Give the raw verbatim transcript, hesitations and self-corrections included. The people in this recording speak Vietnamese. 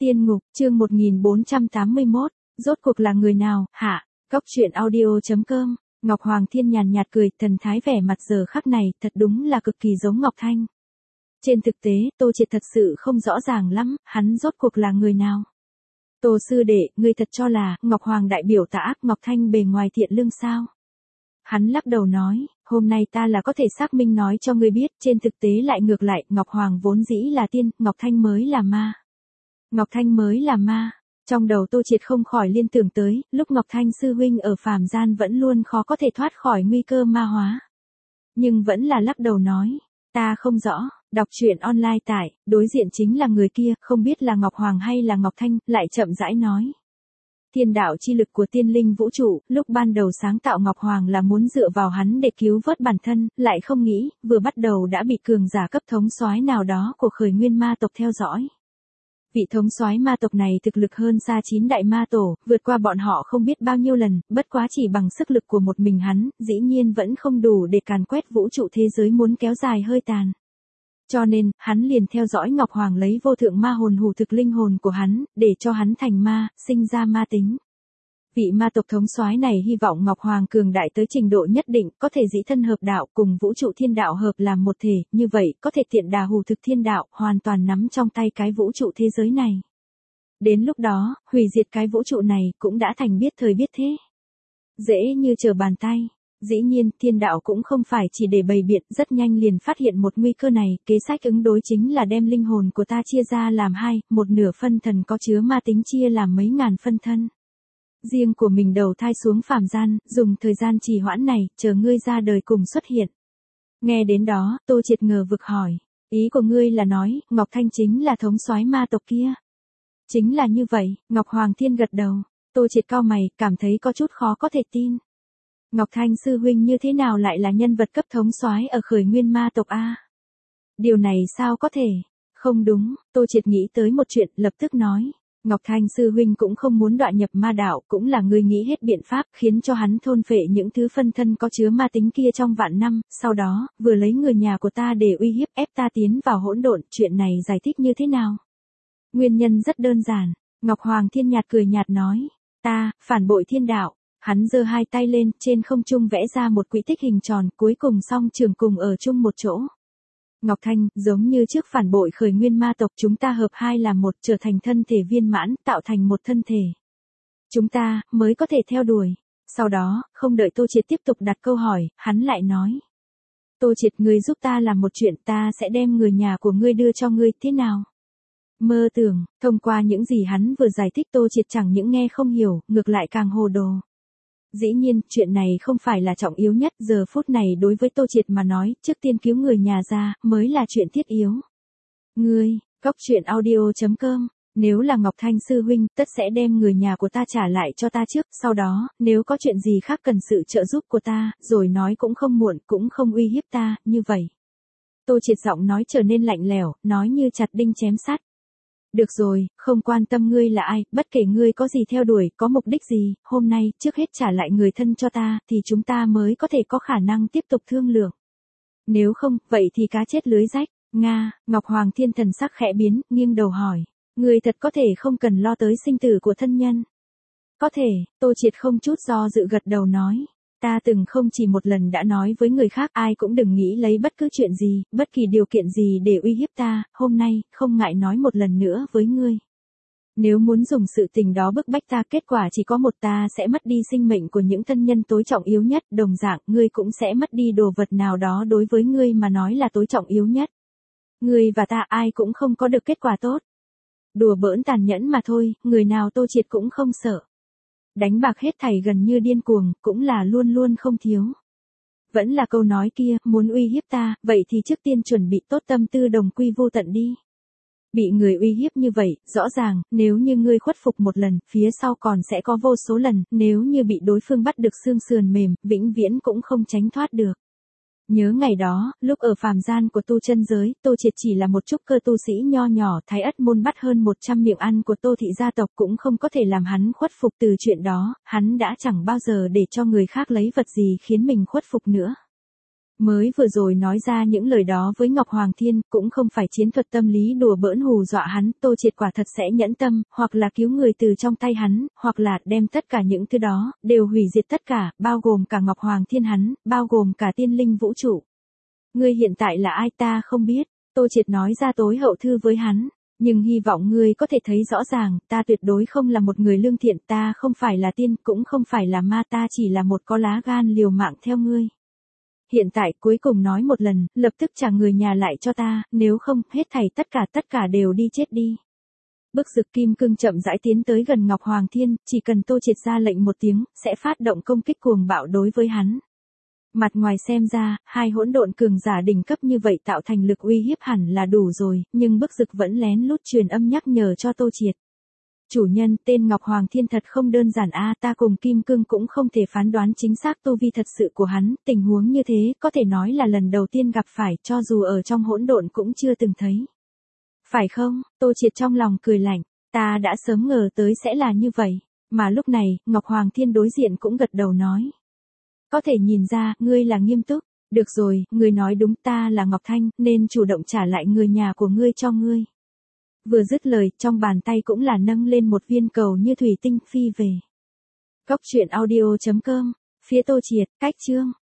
Tiên ngục, chương một nghìn bốn trăm tám mươi mốt, rốt cuộc là người nào, hạ, Góc truyện audio chấm com, Ngọc Hoàng Thiên nhàn nhạt cười, thần thái vẻ mặt giờ khắc này, thật đúng là cực kỳ giống Ngọc Thanh. Trên thực tế, Tô Triệt thật sự không rõ ràng lắm, hắn rốt cuộc là người nào. Tô sư đệ, ngươi thật cho là, Ngọc Hoàng đại biểu tà ác, Ngọc Thanh bề ngoài thiện lương sao? Hắn lắc đầu nói, hôm nay ta là có thể xác minh nói cho ngươi biết, trên thực tế lại ngược lại, Ngọc Hoàng vốn dĩ là tiên, Ngọc Thanh mới là ma. Ngọc Thanh mới là ma. Trong đầu Tô Triệt không khỏi liên tưởng tới, lúc Ngọc Thanh sư huynh ở phàm gian vẫn luôn khó có thể thoát khỏi nguy cơ ma hóa. Nhưng vẫn là lắc đầu nói, ta không rõ, đọc truyện online tại, đối diện chính là người kia, không biết là Ngọc Hoàng hay là Ngọc Thanh, lại chậm rãi nói. Thiên đạo chi lực của tiên linh vũ trụ, lúc ban đầu sáng tạo Ngọc Hoàng là muốn dựa vào hắn để cứu vớt bản thân, lại không nghĩ, vừa bắt đầu đã bị cường giả cấp thống soái nào đó của khởi nguyên ma tộc theo dõi. Vị thống soái ma tộc này thực lực hơn xa chín đại ma tổ, vượt qua bọn họ không biết bao nhiêu lần, bất quá chỉ bằng sức lực của một mình hắn, dĩ nhiên vẫn không đủ để càn quét vũ trụ thế giới muốn kéo dài hơi tàn. Cho nên, hắn liền theo dõi Ngọc Hoàng lấy vô thượng ma hồn hủ thực linh hồn của hắn, để cho hắn thành ma, sinh ra ma tính. Vị ma tộc thống soái này hy vọng Ngọc Hoàng cường đại tới trình độ nhất định, có thể dĩ thân hợp đạo cùng vũ trụ thiên đạo hợp làm một thể, như vậy, có thể tiện đà hủ thực thiên đạo, hoàn toàn nắm trong tay cái vũ trụ thế giới này. Đến lúc đó, hủy diệt cái vũ trụ này cũng đã thành biết thời biết thế. Dễ như trở bàn tay. Dĩ nhiên, thiên đạo cũng không phải chỉ để bày biện, rất nhanh liền phát hiện một nguy cơ này, kế sách ứng đối chính là đem linh hồn của ta chia ra làm hai, một nửa phân thần có chứa ma tính chia làm mấy ngàn phân thân. Riêng của mình đầu thai xuống phàm gian, dùng thời gian trì hoãn này, chờ ngươi ra đời cùng xuất hiện. Nghe đến đó, Tô Triệt ngờ vực hỏi, ý của ngươi là nói, Ngọc Thanh chính là thống soái ma tộc kia. Chính là như vậy, Ngọc Hoàng Thiên gật đầu, Tô Triệt cau mày, cảm thấy có chút khó có thể tin. Ngọc Thanh sư huynh như thế nào lại là nhân vật cấp thống soái ở khởi nguyên ma tộc a? Điều này sao có thể? Không đúng, Tô Triệt nghĩ tới một chuyện, lập tức nói. Ngọc Thanh sư huynh cũng không muốn đoạn nhập ma đạo, cũng là người nghĩ hết biện pháp, khiến cho hắn thôn phệ những thứ phân thân có chứa ma tính kia trong vạn năm, sau đó, vừa lấy người nhà của ta để uy hiếp ép ta tiến vào hỗn độn, chuyện này giải thích như thế nào? Nguyên nhân rất đơn giản, Ngọc Hoàng Thiên nhạt cười nhạt nói, ta, phản bội thiên đạo. Hắn giơ hai tay lên, trên không trung vẽ ra một quỹ tích hình tròn, cuối cùng song trường cùng ở chung một chỗ. Ngọc Thanh, giống như trước phản bội khởi nguyên ma tộc, chúng ta hợp hai làm một, trở thành thân thể viên mãn, tạo thành một thân thể. Chúng ta, mới có thể theo đuổi. Sau đó, không đợi Tô Triệt tiếp tục đặt câu hỏi, hắn lại nói. Tô Triệt, ngươi giúp ta làm một chuyện, ta sẽ đem người nhà của ngươi đưa cho ngươi, thế nào? Mơ tưởng, thông qua những gì hắn vừa giải thích Tô Triệt chẳng những nghe không hiểu, ngược lại càng hồ đồ. Dĩ nhiên, chuyện này không phải là trọng yếu nhất, giờ phút này đối với Tô Triệt mà nói, trước tiên cứu người nhà ra, mới là chuyện thiết yếu. Ngươi, Góc truyện audio chấm com, nếu là Ngọc Thanh sư huynh, tất sẽ đem người nhà của ta trả lại cho ta trước, sau đó, nếu có chuyện gì khác cần sự trợ giúp của ta, rồi nói cũng không muộn, cũng không uy hiếp ta, như vậy. Tô Triệt giọng nói trở nên lạnh lẽo, nói như chặt đinh chém sắt. Được rồi, không quan tâm ngươi là ai, bất kể ngươi có gì theo đuổi, có mục đích gì, hôm nay, trước hết trả lại người thân cho ta, thì chúng ta mới có thể có khả năng tiếp tục thương lượng. Nếu không, vậy thì cá chết lưới rách. Nga, Ngọc Hoàng Thiên thần sắc khẽ biến, nghiêng đầu hỏi. Ngươi thật có thể không cần lo tới sinh tử của thân nhân. Có thể, Tô Triệt không chút do dự gật đầu nói. Ta từng không chỉ một lần đã nói với người khác, ai cũng đừng nghĩ lấy bất cứ chuyện gì, bất kỳ điều kiện gì để uy hiếp ta, hôm nay, không ngại nói một lần nữa với ngươi. Nếu muốn dùng sự tình đó bức bách ta, kết quả chỉ có một, ta sẽ mất đi sinh mệnh của những thân nhân tối trọng yếu nhất, đồng dạng, ngươi cũng sẽ mất đi đồ vật nào đó đối với ngươi mà nói là tối trọng yếu nhất. Ngươi và ta ai cũng không có được kết quả tốt. Đùa bỡn tàn nhẫn mà thôi, người nào Tô Triệt cũng không sợ. Đánh bạc hết thảy gần như điên cuồng, cũng là luôn luôn không thiếu. Vẫn là câu nói kia, muốn uy hiếp ta, vậy thì trước tiên chuẩn bị tốt tâm tư đồng quy vô tận đi. Bị người uy hiếp như vậy, rõ ràng, nếu như ngươi khuất phục một lần, phía sau còn sẽ có vô số lần, nếu như bị đối phương bắt được xương sườn mềm, vĩnh viễn cũng không tránh thoát được. Nhớ ngày đó, lúc ở phàm gian của tu chân giới, Tô Triệt chỉ là một trúc cơ tu sĩ nho nhỏ, Thái Ất môn bắt hơn một trăm miệng ăn của Tô thị gia tộc cũng không có thể làm hắn khuất phục. Từ chuyện đó, hắn đã chẳng bao giờ để cho người khác lấy vật gì khiến mình khuất phục nữa. Mới vừa rồi nói ra những lời đó với Ngọc Hoàng Thiên, cũng không phải chiến thuật tâm lý đùa bỡn hù dọa hắn, Tô Triệt quả thật sẽ nhẫn tâm, hoặc là cứu người từ trong tay hắn, hoặc là đem tất cả những thứ đó, đều hủy diệt tất cả, bao gồm cả Ngọc Hoàng Thiên hắn, bao gồm cả tiên linh vũ trụ. Ngươi hiện tại là ai ta không biết, Tô Triệt nói ra tối hậu thư với hắn. Nhưng hy vọng ngươi có thể thấy rõ ràng, ta tuyệt đối không là một người lương thiện, ta không phải là tiên, cũng không phải là ma, ta chỉ là một có lá gan liều mạng theo ngươi. Hiện tại cuối cùng nói một lần, lập tức trả người nhà lại cho ta, nếu không, hết thảy tất cả tất cả đều đi chết đi. Bức Dực Kim Cương chậm rãi tiến tới gần Ngọc Hoàng Thiên, chỉ cần Tô Triệt ra lệnh một tiếng, sẽ phát động công kích cuồng bạo đối với hắn. Mặt ngoài xem ra, hai hỗn độn cường giả đỉnh cấp như vậy tạo thành lực uy hiếp hẳn là đủ rồi, nhưng Bức Dực vẫn lén lút truyền âm nhắc nhở cho Tô Triệt. Chủ nhân, tên Ngọc Hoàng Thiên thật không đơn giản a, ta cùng Kim Cương cũng không thể phán đoán chính xác tu vi thật sự của hắn, tình huống như thế, có thể nói là lần đầu tiên gặp phải, cho dù ở trong hỗn độn cũng chưa từng thấy. Phải không? Tô Triệt trong lòng cười lạnh, ta đã sớm ngờ tới sẽ là như vậy, mà lúc này, Ngọc Hoàng Thiên đối diện cũng gật đầu nói. Có thể nhìn ra, ngươi là nghiêm túc, được rồi, ngươi nói đúng, ta là Ngọc Thanh, nên chủ động trả lại người nhà của ngươi cho ngươi. Vừa dứt lời, trong bàn tay cũng là nâng lên một viên cầu như thủy tinh phi về. Cốc truyện audio chấm com, phía Tô Triệt, cách chương.